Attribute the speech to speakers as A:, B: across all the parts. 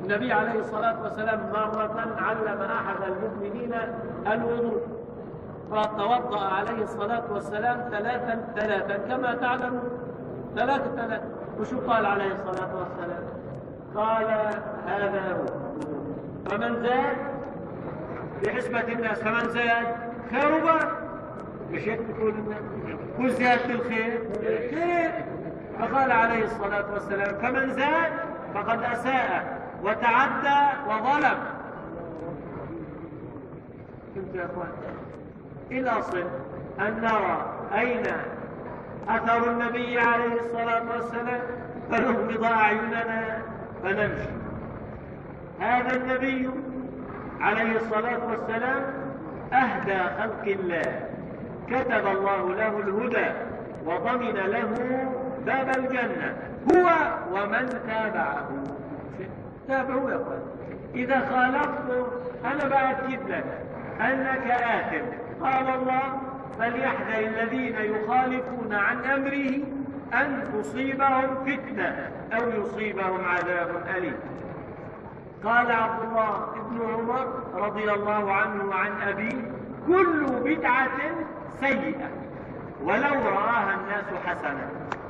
A: النبي عليه الصلاة والسلام مرة علم أحد المؤمنين الوضوء، فتوضأ عليه الصلاة والسلام ثلاثا كما تعلمون، ثلاثة. وشو قال عليه الصلاة والسلام؟ قال هذا هو. فمن زاد بحسبة الناس، فمن زاد خير وبركة. مش هيك تقول وزيادة الخير خير. فقال عليه الصلاة والسلام فمن زاد فقد أساء وتعدى وظلم. فهمت يا اخوان؟ الأصل أن نرى أين أثر النبي عليه الصلاة والسلام فنغمض أعيننا فنمشي. هذا النبي عليه الصلاة والسلام أهدى خلق الله، كتب الله له الهدى وضمن له باب الجنة هو ومن تابعه. تابعوا يا أخوان. إذا خالفته أنا بأكد لك أنك آثم. قال الله فليحذر الذين يخالفون عن أمره أن تصيبهم فتنة أو يصيبهم عذاب أليم. قال عبد الله بن عمر رضي الله عنه وعن أبيه كل بدعة سيئة ولو رآها الناس حسنة.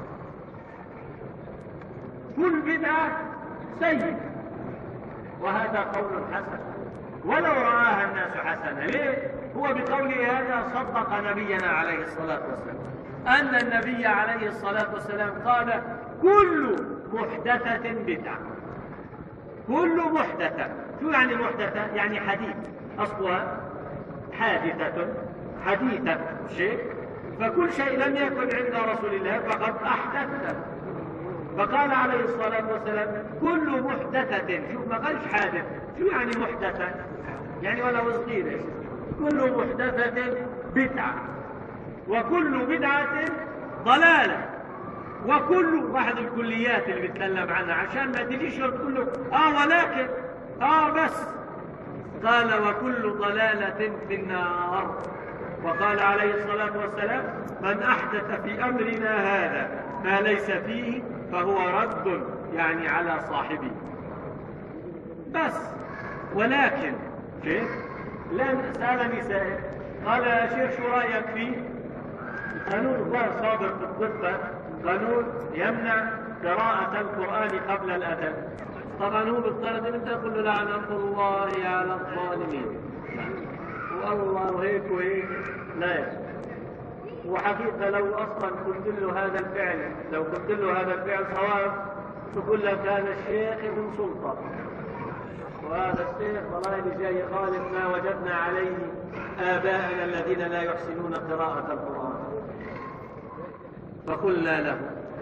A: كل بدعة سيئة، وهذا قول حسن، ولو رآها الناس حسنة. ليه؟ هو بقوله هذا صدق نبينا عليه الصلاة والسلام أن النبي عليه الصلاة والسلام قال كل محدثة بدعة. كل محدثة. شو يعني محدثة؟ يعني حديث، أصلها حادثة، حديثة شيء، فكل شيء لم يكن عند رسول الله فقد أحدثه. فقال عليه الصلاة والسلام كل محدثة. شوف ما قالش حادث. شو يعني محدثة؟ يعني ولا صغيرة. كل محدثة بدعة، وكل بدعة ضلالة، وكل واحد الكليات اللي بيتكلم عنها عشان ما تجيش تقول له ولكن بس. قال وكل ضلالة في النار. وقال عليه الصلاة والسلام من أحدث في أمرنا هذا ما ليس فيه فهو رد، يعني على صاحبه. بس ولكن شيخ لن سألني سائل قال يا شيخ شو رأيك فيه؟ قانون الله صادر في الطب، قانون يمنع قراءة القرآن قبل الأذان. طبعا هو بالطرد انت تقول له لعنة الله على الظالمين والله هيك وهيك، لا يجب. وحقيقة لو أصلا قلت له هذا الفعل، لو قلت له هذا الفعل صواب تقول لك هذا الشيخ ابن سلطة، وهذا الشيخ والله اللي جاي يخالف ما وجدنا عليه آباءنا الذين لا يحسنون قراءة القرآن. فقلنا له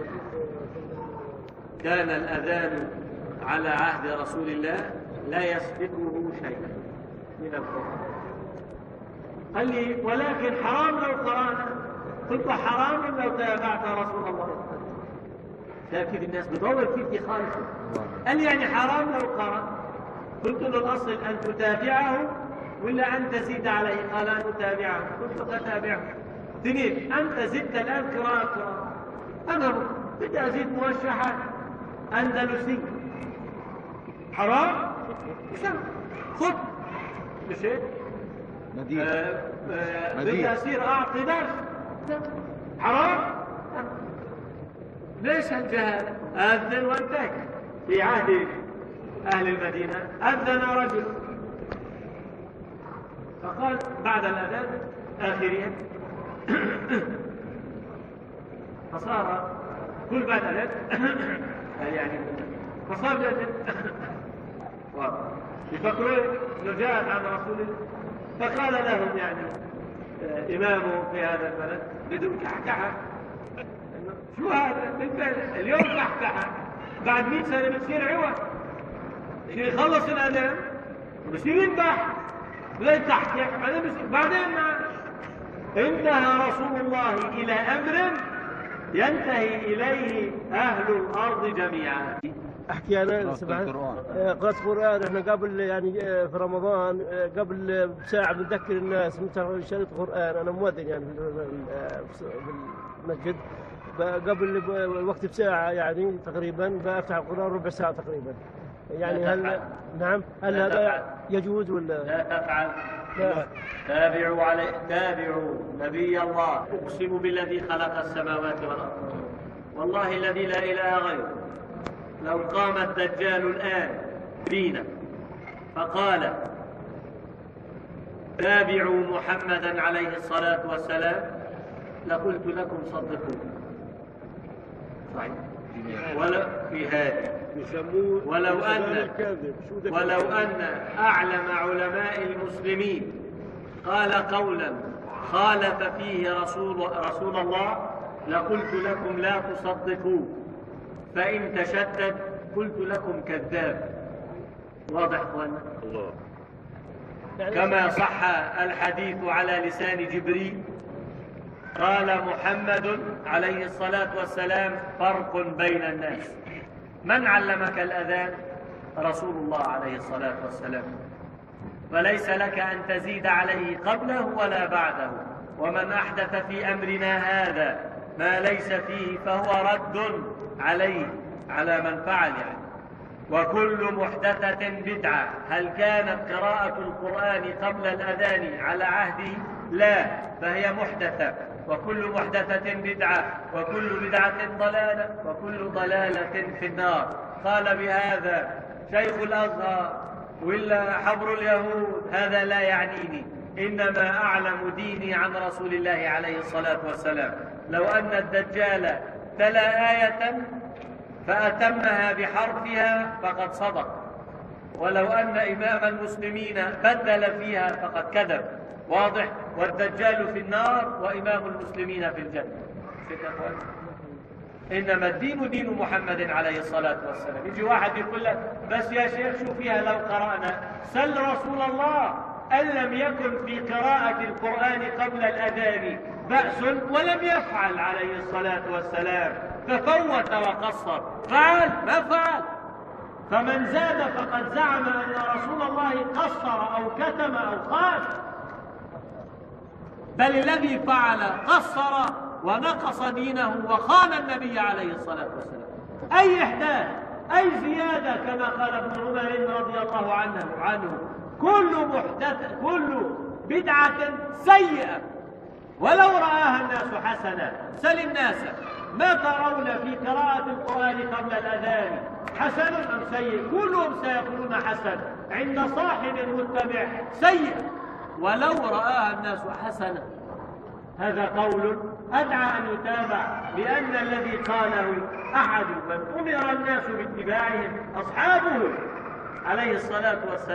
A: كان الأذان على عهد رسول الله لا يسبقه شيء من القرآن. قال لي ولكن حرام لو قرأنا. قلت حرام لو تابعت رسول الله. لكن الناس بدور كيف يخالفوا. قال لي يعني حرام لو قرأ. قلت له الأصل أن تتابعه ولا أن تزيد عليه؟ قال أن تتابعه. قلت له أتابعه. اثنين أنت زدت الآن قراءة، أنا بدي أزيد موشحات أندلسي. حرام؟ خذ مش هيك؟ بدي أصير أعطي درس. حرام؟ ليش هالجهالة؟ أذن وانتهى. في عهد أهل المدينة أذن رجل فقال بعد الأذان آخرين فصار كل بعد الأذان يعني فصار جدا يفكرون انه جاءت عن رسول الله. فقال لهم يعني إمامه في هذا البلد بدون كحكحة. شو هذا؟ اليوم كحكحة بعد 100 سنة بتصير عوض. يخلص الأذان بصير يذبح لا يكحكح بعدين ما انتهى رسول الله إلى أمر ينتهي إليه أهل الأرض جميعا.
B: أحكي أنا قرأت قرآن. إحنا قبل يعني في رمضان قبل بساعة بنذكر الناس متى شريط قرآن. أنا مؤذن يعني في المسجد. قبل الوقت بساعة يعني تقريبا بفتح القرآن ربع ساعة تقريبا. يعني هل نعم هل هذا يجوز ولا
A: لا تفعل؟
B: لا.
A: تابعوا نبي الله. أقسم بالذي خلق السماوات والأرض والله الذي لا إله غيره لو قام الدجال الآن فينا فقال تابعوا محمدا عليه الصلاة والسلام لقلت لكم صدقوا. صحيح. في هذه ولو أن أعلم علماء المسلمين قال قولا خالف فيه رسول الله لقلت لكم لا تصدقوا، فإن تشدد قلت لكم كذاب. واضح أخوانا؟ الله. كما صح الحديث على لسان جبريل قال محمد عليه الصلاة والسلام فرق بين الناس. من علمك الأذان؟ رسول الله عليه الصلاة والسلام، فليس لك أن تزيد عليه قبله ولا بعده. ومن أحدث في أمرنا هذا ما ليس فيه فهو رد عليه، على من فعل يعني. وكل محدثة بدعة. هل كانت قراءة القرآن قبل الأذان على عهده؟ لا، فهي محدثة. وكل محدثة بدعة وكل بدعة ضلالة وكل ضلالة في النار. قال بهذا شيخ الأزهر ولا حبر اليهود، هذا لا يعنيني، إنما أعلم ديني عن رسول الله عليه الصلاة والسلام. لو أن الدجال تلا آية فأتمها بحرفها فقد صدق، ولو أن إمام المسلمين بدل فيها فقد كذب. واضح؟ والدجال في النار وإمام المسلمين في الجنة. إنما الدين دين محمد عليه الصلاة والسلام. يجي واحد يقول لك بس يا شيخ شو فيها لو قرأنا؟ سل رسول الله أن لم يكن في قراءة القرآن قبل الأذان بأس ولم يفعل عليه الصلاة والسلام، ففوت وقصر. فعل ما فعل. فمن زاد فقد زعم أن رسول الله قصر أو كتم أو خان، بل الذي فعل قصر ونقص دينه وخان النبي عليه الصلاة والسلام. أي إحداث أي زيادة كما قال ابن عمر رضي الله عنه كل بدعة سيئة ولو رآها الناس حسنة. سل الناس ما ترون في قراءة القرآن قبل الأذان حسن أم سيء؟ كلهم سيقولون حسن، عند صاحب متبع سيء ولو رآها الناس حسنة. هذا قول أدعى أن يتابع، لأن الذي قاله أحد من أمر الناس باتباعهم أصحابه عليه الصلاة والسلام.